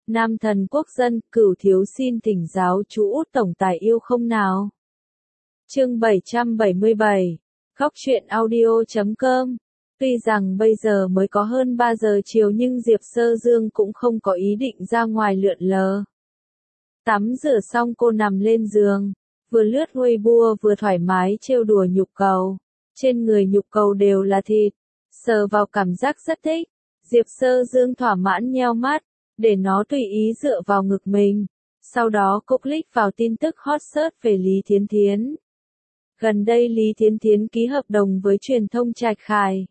Nam thần quốc dân, Cửu thiếu xin thỉnh giáo chú Út tổng tài yêu không nào. Chương 777. Góc truyện audio.com. Tuy rằng bây giờ mới có hơn 3 giờ chiều nhưng Diệp Sơ Dương cũng không có ý định ra ngoài lượn lờ. Tắm rửa xong cô nằm lên giường, vừa lướt Weibo vừa thoải mái trêu đùa nhục cầu. Trên người nhục cầu đều là thịt, sờ vào cảm giác rất thích. Diệp Sơ Dương thỏa mãn nheo mắt, để nó tùy ý dựa vào ngực mình. Sau đó cô click vào tin tức hot search về Lý Thiến Thiến. Gần đây Lý Thiến Thiến ký hợp đồng với truyền thông Trạch Khải.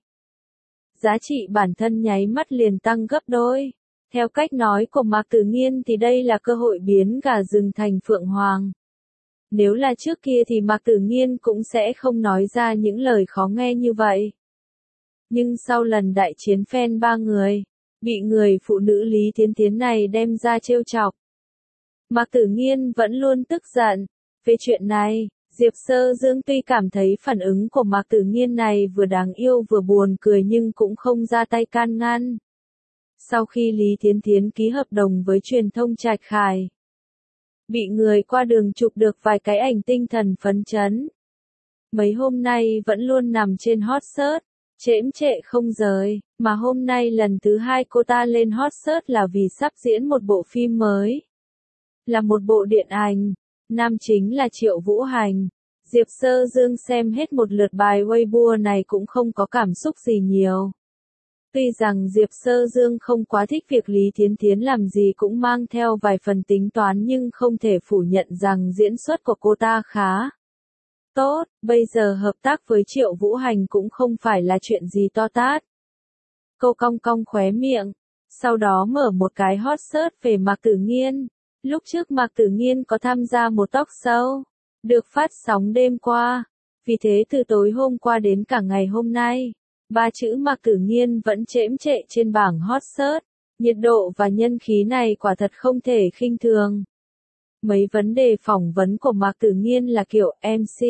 Giá trị bản thân nháy mắt liền tăng gấp đôi. Theo cách nói của Mạc Tử Nghiên thì đây là cơ hội biến gà rừng thành phượng hoàng. Nếu là trước kia thì Mạc Tử Nghiên cũng sẽ không nói ra những lời khó nghe như vậy. Nhưng sau lần đại chiến fan 3 người, bị người phụ nữ Lý Thiến Thiến này đem ra trêu chọc, Mạc Tử Nghiên vẫn luôn tức giận. Về chuyện này, Diệp Sơ Dương tuy cảm thấy phản ứng của Mạc Tử Nghiên này vừa đáng yêu vừa buồn cười nhưng cũng không ra tay can ngăn. Sau khi Lý Thiến Thiến ký hợp đồng với truyền thông Trạch Khải, bị người qua đường chụp được vài cái ảnh tinh thần phấn chấn. Mấy hôm nay vẫn luôn nằm trên hot search, chễm chệ không rời, mà hôm nay lần thứ 2 cô ta lên hot search là vì sắp diễn một bộ phim mới. Là một bộ điện ảnh, nam chính là Triệu Vũ Hành. Diệp Sơ Dương xem hết một lượt bài Weibo này cũng không có cảm xúc gì nhiều. Tuy rằng Diệp Sơ Dương không quá thích việc Lý Thiến Thiến làm gì cũng mang theo vài phần tính toán nhưng không thể phủ nhận rằng diễn xuất của cô ta khá tốt, bây giờ hợp tác với Triệu Vũ Hành cũng không phải là chuyện gì to tát. Cô cong cong khóe miệng, sau đó mở một cái hot search về Mạc Tử Nghiên. Lúc trước Mạc Tử Nghiên có tham gia một talk show, được phát sóng đêm qua. Vì thế từ tối hôm qua đến cả ngày hôm nay, 3 chữ Mạc Tử Nghiên vẫn chễm chệ trên bảng hot search. Nhiệt độ và nhân khí này quả thật không thể khinh thường. Mấy vấn đề phỏng vấn của Mạc Tử Nghiên là kiểu MC.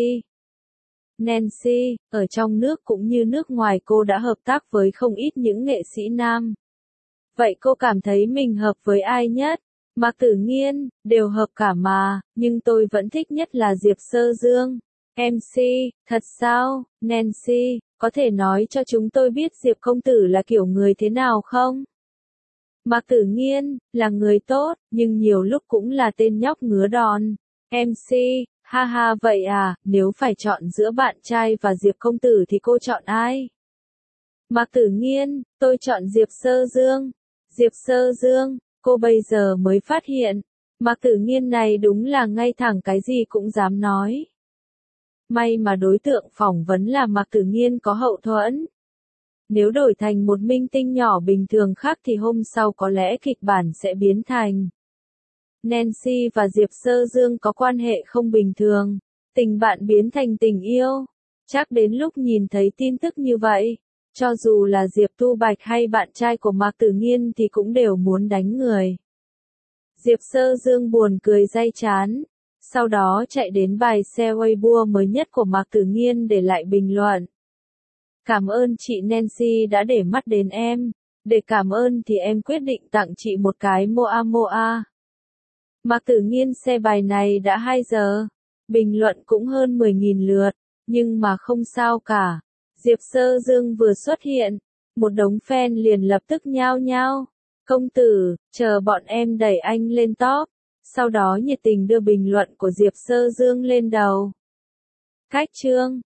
Nancy, ở trong nước cũng như nước ngoài cô đã hợp tác với không ít những nghệ sĩ nam. Vậy cô cảm thấy mình hợp với ai nhất? Mạc Tử Nghiên, đều hợp cả mà, nhưng tôi vẫn thích nhất là Diệp Sơ Dương. MC, thật sao, Nancy, có thể nói cho chúng tôi biết Diệp công tử là kiểu người thế nào không? Mạc Tử Nghiên, là người tốt, nhưng nhiều lúc cũng là tên nhóc ngứa đòn. MC, ha ha vậy à, nếu phải chọn giữa bạn trai và Diệp công tử thì cô chọn ai? Mạc Tử Nghiên, tôi chọn Diệp Sơ Dương. Diệp Sơ Dương, cô bây giờ mới phát hiện, Mạc Tử Nghiên này đúng là ngay thẳng cái gì cũng dám nói. May mà đối tượng phỏng vấn là Mạc Tử Nghiên có hậu thuẫn. Nếu đổi thành một minh tinh nhỏ bình thường khác thì hôm sau có lẽ kịch bản sẽ biến thành Nancy và Diệp Sơ Dương có quan hệ không bình thường, tình bạn biến thành tình yêu. Chắc đến lúc nhìn thấy tin tức như vậy, cho dù là Diệp Tu Bạch hay bạn trai của Mạc Tử Nghiên thì cũng đều muốn đánh người. Diệp Sơ Dương buồn cười day chán, sau đó chạy đến bài share Weibo mới nhất của Mạc Tử Nghiên để lại bình luận. Cảm ơn chị Nancy đã để mắt đến em. Để cảm ơn thì em quyết định tặng chị một cái moa moa. Mạc Tử Nghiên share bài này đã 2 giờ. Bình luận cũng hơn 10.000 lượt. Nhưng mà không sao cả. Diệp Sơ Dương vừa xuất hiện, một đống fan liền lập tức nhao nhao. Công tử, chờ bọn em đẩy anh lên top. Sau đó nhiệt tình đưa bình luận của Diệp Sơ Dương lên đầu. Cách chương